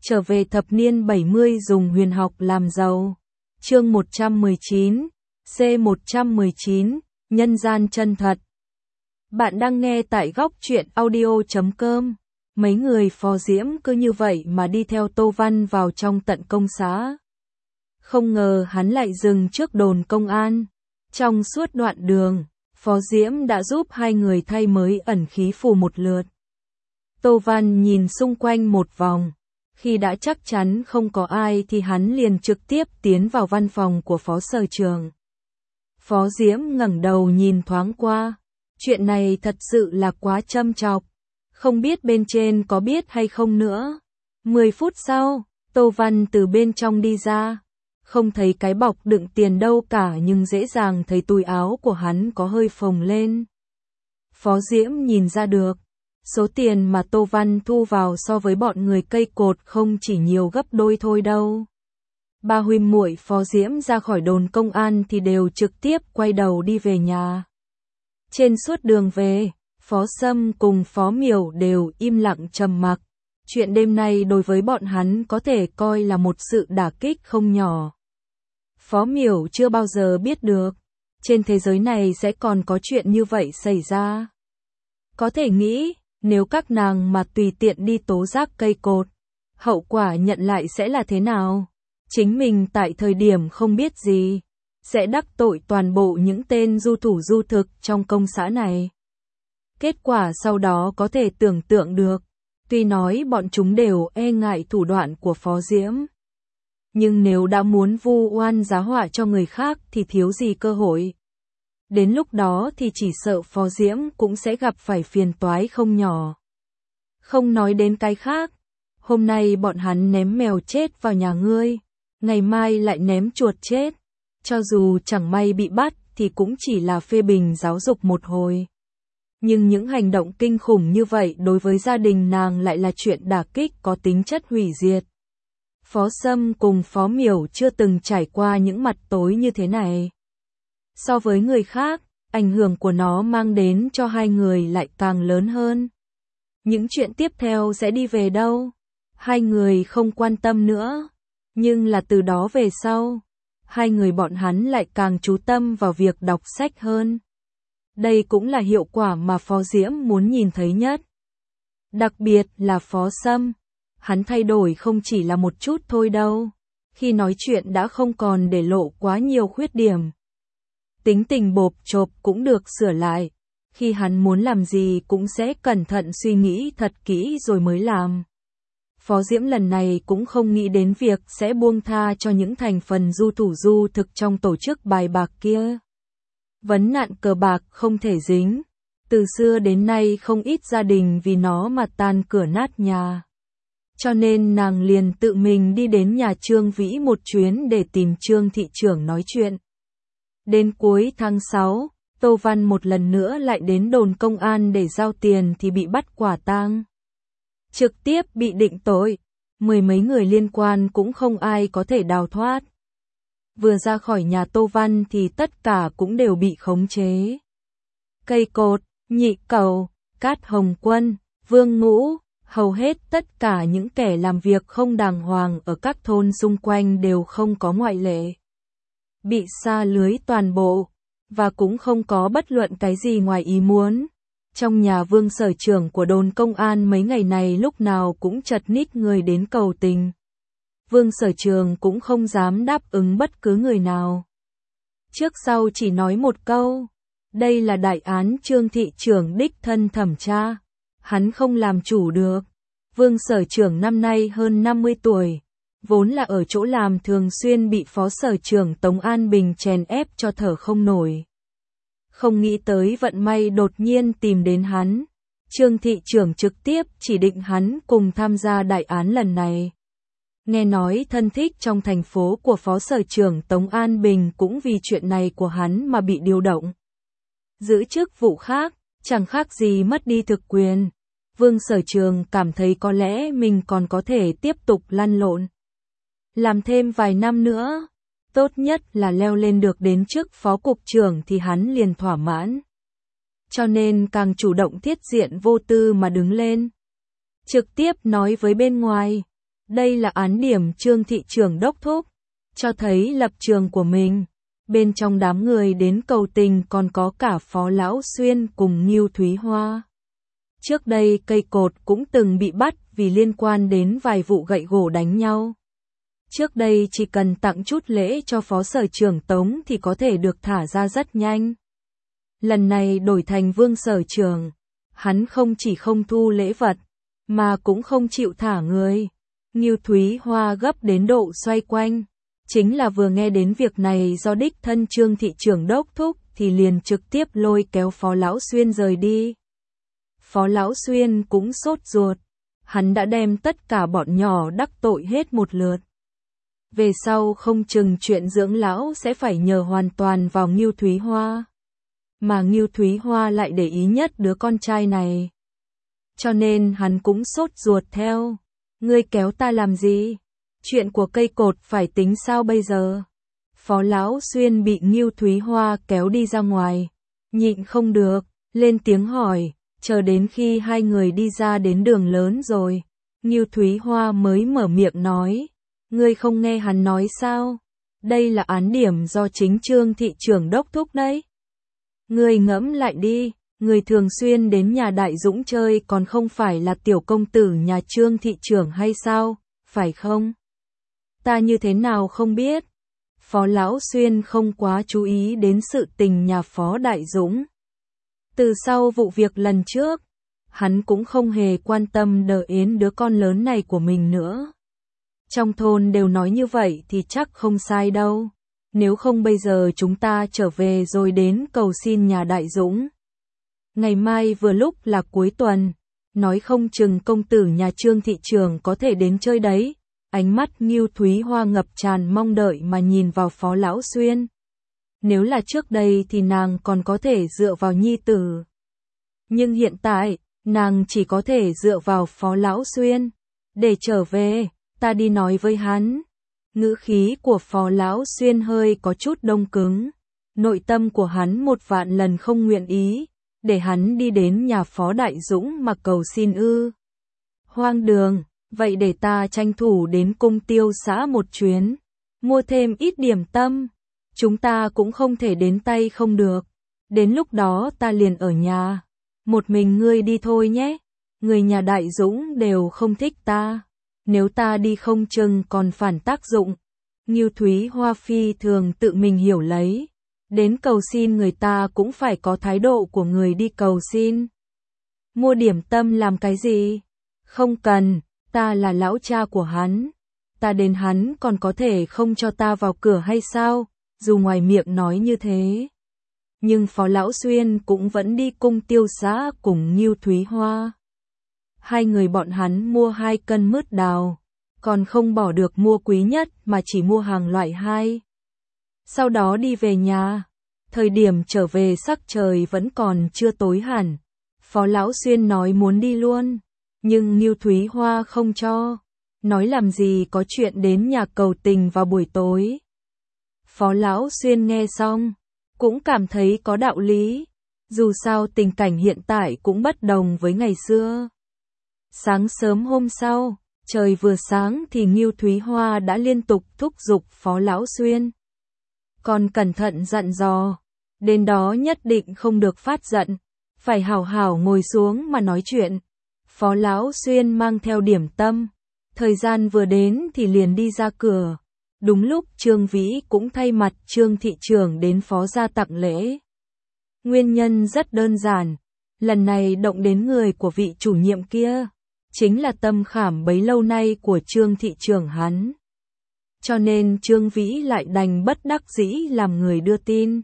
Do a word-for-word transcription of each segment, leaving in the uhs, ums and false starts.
Trở về thập niên bảy mươi dùng huyền học làm giàu. Chương một trăm mười chín, C một trăm mười chín, Nhân gian chân thật. Bạn đang nghe tại góc truyện audio chấm com. Mấy người Phó Diễm cứ như vậy mà đi theo Tô Văn vào trong tận công xã. Không ngờ hắn lại dừng trước đồn công an. Trong suốt đoạn đường, Phó Diễm đã giúp hai người thay mới ẩn khí phù một lượt. Tô Văn nhìn xung quanh một vòng. Khi đã chắc chắn không có ai thì hắn liền trực tiếp tiến vào văn phòng của Phó Sở Trường. Phó Diễm ngẩng đầu nhìn thoáng qua. Chuyện này thật sự là quá châm chọc. Không biết bên trên có biết hay không nữa. Mười phút sau, Tô Văn từ bên trong đi ra. Không thấy cái bọc đựng tiền đâu cả nhưng dễ dàng thấy túi áo của hắn có hơi phồng lên. Phó Diễm nhìn ra được. Số tiền mà Tô Văn thu vào so với bọn người cây cột không chỉ nhiều gấp đôi thôi đâu. Ba huynh muội Phó Diễm ra khỏi đồn công an thì đều trực tiếp quay đầu đi về nhà. Trên suốt đường về, Phó Sâm cùng Phó Miểu đều im lặng trầm mặc. Chuyện đêm nay đối với bọn hắn có thể coi là một sự đả kích không nhỏ. Phó Miểu chưa bao giờ biết được, trên thế giới này sẽ còn có chuyện như vậy xảy ra. Có thể nghĩ, nếu các nàng mà tùy tiện đi tố giác cây cột, hậu quả nhận lại sẽ là thế nào? Chính mình tại thời điểm không biết gì, sẽ đắc tội toàn bộ những tên du thủ du thực trong công xã này. Kết quả sau đó có thể tưởng tượng được, tuy nói bọn chúng đều e ngại thủ đoạn của Phó Diễm. Nhưng nếu đã muốn vu oan giá họa cho người khác thì thiếu gì cơ hội. Đến lúc đó thì chỉ sợ Phó Diễm cũng sẽ gặp phải phiền toái không nhỏ. Không nói đến cái khác, hôm nay bọn hắn ném mèo chết vào nhà ngươi, ngày mai lại ném chuột chết. Cho dù chẳng may bị bắt thì cũng chỉ là phê bình giáo dục một hồi. Nhưng những hành động kinh khủng như vậy đối với gia đình nàng lại là chuyện đả kích có tính chất hủy diệt. Phó Sâm cùng Phó Miểu chưa từng trải qua những mặt tối như thế này. So với người khác, ảnh hưởng của nó mang đến cho hai người lại càng lớn hơn. Những chuyện tiếp theo sẽ đi về đâu? Hai người không quan tâm nữa. Nhưng là từ đó về sau, hai người bọn hắn lại càng chú tâm vào việc đọc sách hơn. Đây cũng là hiệu quả mà Phó Diễm muốn nhìn thấy nhất. Đặc biệt là Phó Sâm, hắn thay đổi không chỉ là một chút thôi đâu. Khi nói chuyện đã không còn để lộ quá nhiều khuyết điểm. Tính tình bộp chộp cũng được sửa lại. Khi hắn muốn làm gì cũng sẽ cẩn thận suy nghĩ thật kỹ rồi mới làm. Phó Diễm lần này cũng không nghĩ đến việc sẽ buông tha cho những thành phần du thủ du thực trong tổ chức bài bạc kia. Vấn nạn cờ bạc không thể dính. Từ xưa đến nay không ít gia đình vì nó mà tan cửa nát nhà. Cho nên nàng liền tự mình đi đến nhà Trương Vĩ một chuyến để tìm Trương thị trưởng nói chuyện. Đến cuối tháng sáu, Tô Văn một lần nữa lại đến đồn công an để giao tiền thì bị bắt quả tang. Trực tiếp bị định tội, mười mấy người liên quan cũng không ai có thể đào thoát. Vừa ra khỏi nhà Tô Văn thì tất cả cũng đều bị khống chế. Cây cột, nhị cầu, Cát Hồng Quân, Vương Ngũ, hầu hết tất cả những kẻ làm việc không đàng hoàng ở các thôn xung quanh đều không có ngoại lệ. Bị sa lưới toàn bộ, và cũng không có bất luận cái gì ngoài ý muốn. Trong nhà Vương Sở Trưởng của đồn công an mấy ngày này lúc nào cũng chật ních người đến cầu tình. Vương Sở Trường cũng không dám đáp ứng bất cứ người nào. Trước sau chỉ nói một câu, đây là đại án Trương thị trưởng đích thân thẩm tra, hắn không làm chủ được. Vương Sở Trưởng năm nay hơn năm mươi tuổi, vốn là ở chỗ làm thường xuyên bị Phó Sở Trưởng Tống An Bình chèn ép cho thở không nổi. Không nghĩ tới vận may đột nhiên tìm đến hắn. Trương thị trưởng trực tiếp chỉ định hắn cùng tham gia đại án lần này. Nghe nói thân thích trong thành phố của Phó Sở Trưởng Tống An Bình cũng vì chuyện này của hắn mà bị điều động. Giữ chức vụ khác, chẳng khác gì mất đi thực quyền. Vương Sở Trường cảm thấy có lẽ mình còn có thể tiếp tục lăn lộn. Làm thêm vài năm nữa. Tốt nhất là leo lên được đến chức phó cục trưởng thì hắn liền thỏa mãn. Cho nên càng chủ động thiết diện vô tư mà đứng lên. Trực tiếp nói với bên ngoài, Đây là án điểm Trương thị trưởng đốc thúc, cho thấy lập trường của mình. Bên trong đám người đến cầu tình còn có cả Phó Lão Xuyên cùng Ngưu Thúy Hoa. Trước đây cây cột cũng từng bị bắt vì liên quan đến vài vụ gậy gổ đánh nhau. Trước đây chỉ cần tặng chút lễ cho Phó Sở trưởng Tống thì có thể được thả ra rất nhanh. Lần này đổi thành Vương Sở trưởng, hắn không chỉ không thu lễ vật, mà cũng không chịu thả người. Ngưu Thúy Hoa gấp đến độ xoay quanh. Chính là vừa nghe đến việc này do đích thân Trương thị trưởng đốc thúc thì liền trực tiếp lôi kéo Phó Lão Xuyên rời đi. Phó Lão Xuyên cũng sốt ruột, hắn đã đem tất cả bọn nhỏ đắc tội hết một lượt. Về sau không chừng chuyện dưỡng lão sẽ phải nhờ hoàn toàn vào Ngưu Thúy Hoa. Mà Ngưu Thúy Hoa lại để ý nhất đứa con trai này. Cho nên hắn cũng sốt ruột theo. Ngươi kéo ta làm gì? Chuyện của cây cột phải tính sao bây giờ? Phó Lão Xuyên bị Ngưu Thúy Hoa kéo đi ra ngoài. Nhịn không được, lên tiếng hỏi, chờ đến khi hai người đi ra đến đường lớn rồi. Ngưu Thúy Hoa mới mở miệng nói, ngươi không nghe hắn nói sao? Đây là án điểm do chính Trương thị trưởng đốc thúc đấy. Ngươi ngẫm lại đi, người thường xuyên đến nhà Đại Dũng chơi còn không phải là tiểu công tử nhà Trương thị trưởng hay sao, phải không? Ta như thế nào không biết. Phó Lão Xuyên không quá chú ý đến sự tình nhà Phó Đại Dũng. Từ sau vụ việc lần trước, hắn cũng không hề quan tâm đờ yến đứa con lớn này của mình nữa. Trong thôn đều nói như vậy thì chắc không sai đâu. Nếu không bây giờ chúng ta trở về rồi đến cầu xin nhà Đại Dũng. Ngày mai vừa lúc là cuối tuần, nói không chừng công tử nhà Trương thị trưởng có thể đến chơi đấy. Ánh mắt Ngưu Thúy Hoa ngập tràn mong đợi mà nhìn vào Phó Lão Xuyên. Nếu là trước đây thì nàng còn có thể dựa vào nhi tử. Nhưng hiện tại, nàng chỉ có thể dựa vào Phó Lão Xuyên. Để trở về, ta đi nói với hắn. Ngữ khí của Phó Lão Xuyên hơi có chút đông cứng. Nội tâm của hắn một vạn lần không nguyện ý, để hắn đi đến nhà Phó Đại Dũng mà cầu xin ư. Hoang đường, vậy để ta tranh thủ đến cung tiêu xã một chuyến, mua thêm ít điểm tâm. Chúng ta cũng không thể đến tay không được. Đến lúc đó ta liền ở nhà. Một mình ngươi đi thôi nhé. Người nhà Đại Dũng đều không thích ta. Nếu ta đi không chừng còn phản tác dụng. Ngưu Thúy Hoa phi thường tự mình hiểu lấy. Đến cầu xin người ta cũng phải có thái độ của người đi cầu xin. Mua điểm tâm làm cái gì? Không cần, ta là lão cha của hắn. Ta đến hắn còn có thể không cho ta vào cửa hay sao? Dù ngoài miệng nói như thế. Nhưng Phó Lão Xuyên cũng vẫn đi cung tiêu xã cùng Ngưu Thúy Hoa. Hai người bọn hắn mua hai cân mứt đào, còn không bỏ được mua quý nhất mà chỉ mua hàng loại hai. Sau đó đi về nhà, thời điểm trở về sắc trời vẫn còn chưa tối hẳn. Phó Lão Xuyên nói muốn đi luôn, nhưng Ngưu Thúy Hoa không cho, nói làm gì có chuyện đến nhà cầu tình vào buổi tối. Phó Lão Xuyên nghe xong, cũng cảm thấy có đạo lý, dù sao tình cảnh hiện tại cũng bất đồng với ngày xưa. Sáng sớm hôm sau, trời vừa sáng thì Ngưu Thúy Hoa đã liên tục thúc giục Phó Lão Xuyên. Còn cẩn thận dặn dò, đến đó nhất định không được phát giận, phải hảo hảo ngồi xuống mà nói chuyện. Phó Lão Xuyên mang theo điểm tâm, thời gian vừa đến thì liền đi ra cửa. Đúng lúc Trương Vĩ cũng thay mặt Trương thị trưởng đến Phó gia tặng lễ. Nguyên nhân rất đơn giản, lần này động đến người của vị chủ nhiệm kia, chính là tâm khảm bấy lâu nay của Trương thị trưởng hắn. Cho nên Trương Vĩ lại đành bất đắc dĩ làm người đưa tin.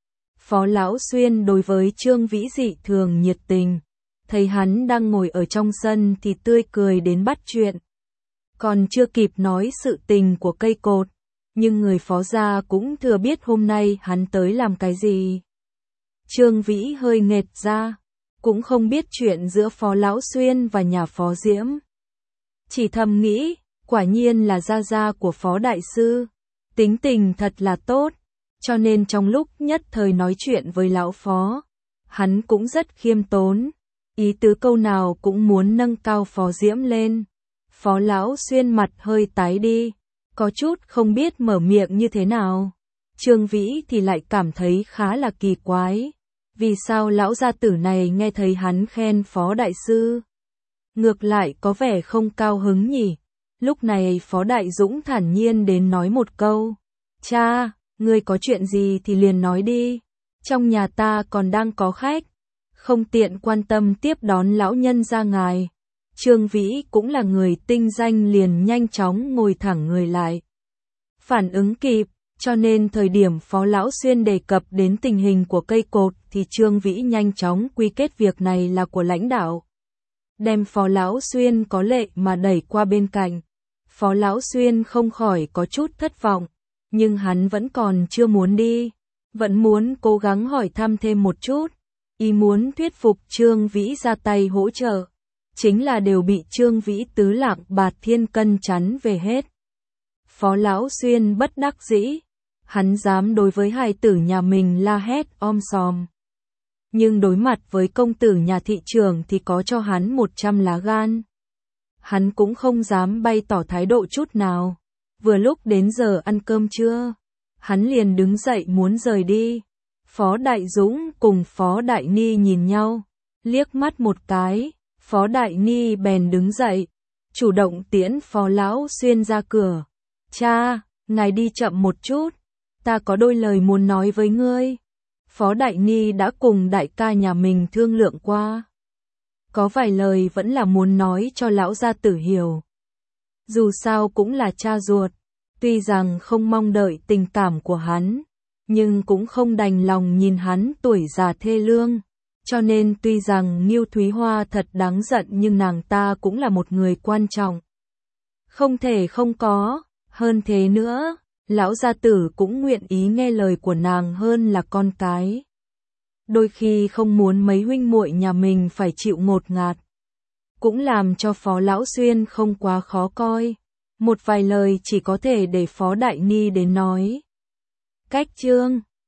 Phó Lão Xuyên đối với Trương Vĩ dị thường nhiệt tình, thấy hắn đang ngồi ở trong sân thì tươi cười đến bắt chuyện. Còn chưa kịp nói sự tình của cây cột, nhưng người Phó gia cũng thừa biết hôm nay hắn tới làm cái gì. Trương Vĩ hơi nghệt ra, cũng không biết chuyện giữa Phó Lão Xuyên và nhà Phó Diễm. Chỉ thầm nghĩ, quả nhiên là gia gia của Phó Đại Sư, tính tình thật là tốt, cho nên trong lúc nhất thời nói chuyện với Lão Phó, hắn cũng rất khiêm tốn, ý tứ câu nào cũng muốn nâng cao Phó Diễm lên. Phó Lão Xuyên mặt hơi tái đi, có chút không biết mở miệng như thế nào. Trương Vĩ thì lại cảm thấy khá là kỳ quái. Vì sao lão gia tử này nghe thấy hắn khen Phó Đại Sư? Ngược lại có vẻ không cao hứng nhỉ? Lúc này Phó Đại Dũng thản nhiên đến nói một câu. Cha, ngươi có chuyện gì thì liền nói đi. Trong nhà ta còn đang có khách. Không tiện quan tâm tiếp đón lão nhân ra ngài. Trương Vĩ cũng là người tinh danh liền nhanh chóng ngồi thẳng người lại. Phản ứng kịp, cho nên thời điểm Phó Lão Xuyên đề cập đến tình hình của cây cột thì Trương Vĩ nhanh chóng quy kết việc này là của lãnh đạo. Đem Phó Lão Xuyên có lệ mà đẩy qua bên cạnh. Phó Lão Xuyên không khỏi có chút thất vọng, nhưng hắn vẫn còn chưa muốn đi. Vẫn muốn cố gắng hỏi thăm thêm một chút. Ý muốn thuyết phục Trương Vĩ ra tay hỗ trợ. Chính là đều bị Trương Vĩ tứ lạng bạt thiên cân chắn về hết. Phó Lão Xuyên bất đắc dĩ. Hắn dám đối với hài tử nhà mình la hét om sòm. Nhưng đối mặt với công tử nhà thị trưởng thì có cho hắn một trăm lá gan. Hắn cũng không dám bày tỏ thái độ chút nào. Vừa lúc đến giờ ăn cơm trưa, hắn liền đứng dậy muốn rời đi. Phó Đại Dũng cùng Phó Đại Ni nhìn nhau, liếc mắt một cái, Phó Đại Ni bèn đứng dậy, chủ động tiễn Phó Lão Xuyên ra cửa. Cha, ngài đi chậm một chút, ta có đôi lời muốn nói với ngươi. Phó Đại Ni đã cùng đại ca nhà mình thương lượng qua. Có vài lời vẫn là muốn nói cho lão gia tử hiểu. Dù sao cũng là cha ruột, tuy rằng không mong đợi tình cảm của hắn, nhưng cũng không đành lòng nhìn hắn tuổi già thê lương. Cho nên tuy rằng Ngưu Thúy Hoa thật đáng giận nhưng nàng ta cũng là một người quan trọng. Không thể không có, hơn thế nữa, lão gia tử cũng nguyện ý nghe lời của nàng hơn là con cái. Đôi khi không muốn mấy huynh muội nhà mình phải chịu ngột ngạt. Cũng làm cho Phó Lão Xuyên không quá khó coi. Một vài lời chỉ có thể để Phó Đại Ni đến nói. Cách chương